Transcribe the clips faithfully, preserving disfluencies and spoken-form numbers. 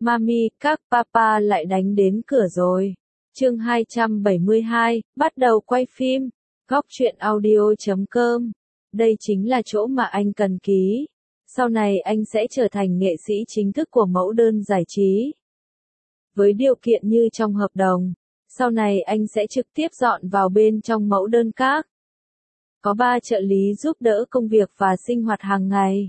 Mami, các papa lại đánh đến cửa rồi. Chương hai trăm bảy mươi hai, bắt đầu quay phim. Góc truyện audio chấm com. Đây chính là chỗ mà anh cần ký. Sau này anh sẽ trở thành nghệ sĩ chính thức của mẫu đơn giải trí. Với điều kiện như trong hợp đồng, sau này anh sẽ trực tiếp dọn vào bên trong mẫu đơn các. Có ba trợ lý giúp đỡ công việc và sinh hoạt hàng ngày.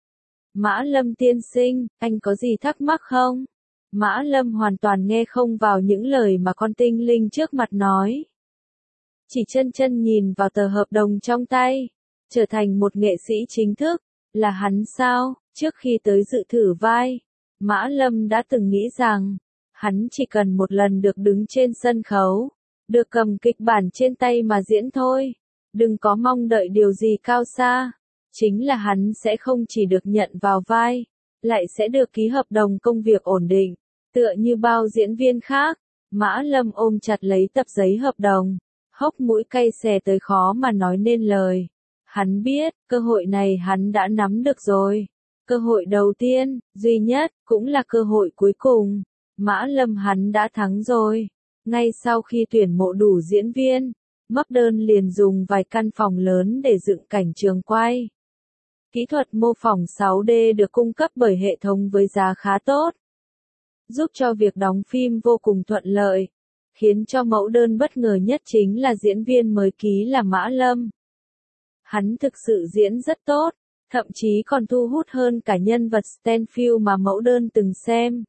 Mã Lâm tiên sinh, anh có gì thắc mắc không? Mã Lâm hoàn toàn nghe không vào những lời mà con tinh linh trước mặt nói. Chỉ chân chân nhìn vào tờ hợp đồng trong tay. Trở thành một nghệ sĩ chính thức, là hắn sao? Trước khi tới dự thử vai, Mã Lâm đã từng nghĩ rằng, hắn chỉ cần một lần được đứng trên sân khấu, được cầm kịch bản trên tay mà diễn thôi. Đừng có mong đợi điều gì cao xa. Chính là hắn sẽ không chỉ được nhận vào vai, lại sẽ được ký hợp đồng công việc ổn định, tựa như bao diễn viên khác. Mã Lâm ôm chặt lấy tập giấy hợp đồng, hốc mũi cay xè tới khó mà nói nên lời. Hắn biết, cơ hội này hắn đã nắm được rồi. Cơ hội đầu tiên, duy nhất, cũng là cơ hội cuối cùng. Mã Lâm hắn đã thắng rồi. Ngay sau khi tuyển mộ đủ diễn viên, Mẫu đơn liền dùng vài căn phòng lớn để dựng cảnh trường quay. Kỹ thuật mô phỏng sáu D được cung cấp bởi hệ thống với giá khá tốt, giúp cho việc đóng phim vô cùng thuận lợi. Khiến cho mẫu đơn bất ngờ nhất chính là diễn viên mới ký là Mã Lâm. Hắn thực sự diễn rất tốt, thậm chí còn thu hút hơn cả nhân vật Stanfield mà mẫu đơn từng xem.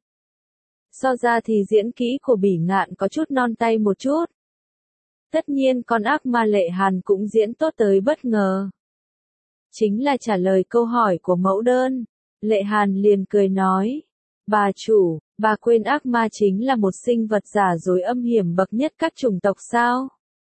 So ra thì diễn kỹ của Bỉ Ngạn có chút non tay một chút. Tất nhiên con ác ma Lệ Hàn cũng diễn tốt tới bất ngờ. Chính là trả lời câu hỏi của mẫu đơn, Lệ Hàn liền cười nói, bà chủ, bà quên ác ma chính là một sinh vật giả dối âm hiểm bậc nhất các chủng tộc sao?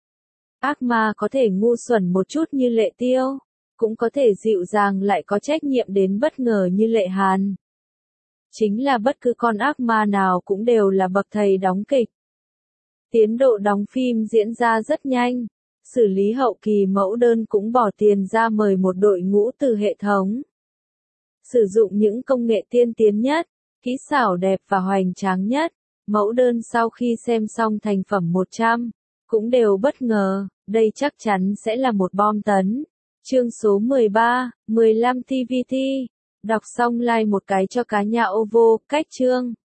Ác ma có thể ngu xuẩn một chút như Lệ Tiêu, cũng có thể dịu dàng lại có trách nhiệm đến bất ngờ như Lệ Hàn. Chính là bất cứ con ác ma nào cũng đều là bậc thầy đóng kịch. Tiến độ đóng phim diễn ra rất nhanh, xử lý hậu kỳ mẫu đơn cũng bỏ tiền ra mời một đội ngũ từ hệ thống. Sử dụng những công nghệ tiên tiến nhất, kỹ xảo đẹp và hoành tráng nhất, mẫu đơn sau khi xem xong thành phẩm một trăm, cũng đều bất ngờ, đây chắc chắn sẽ là một bom tấn. Chương số mười ba, mười lăm T V T, đọc xong like một cái cho cá nhà ô vô, cách chương.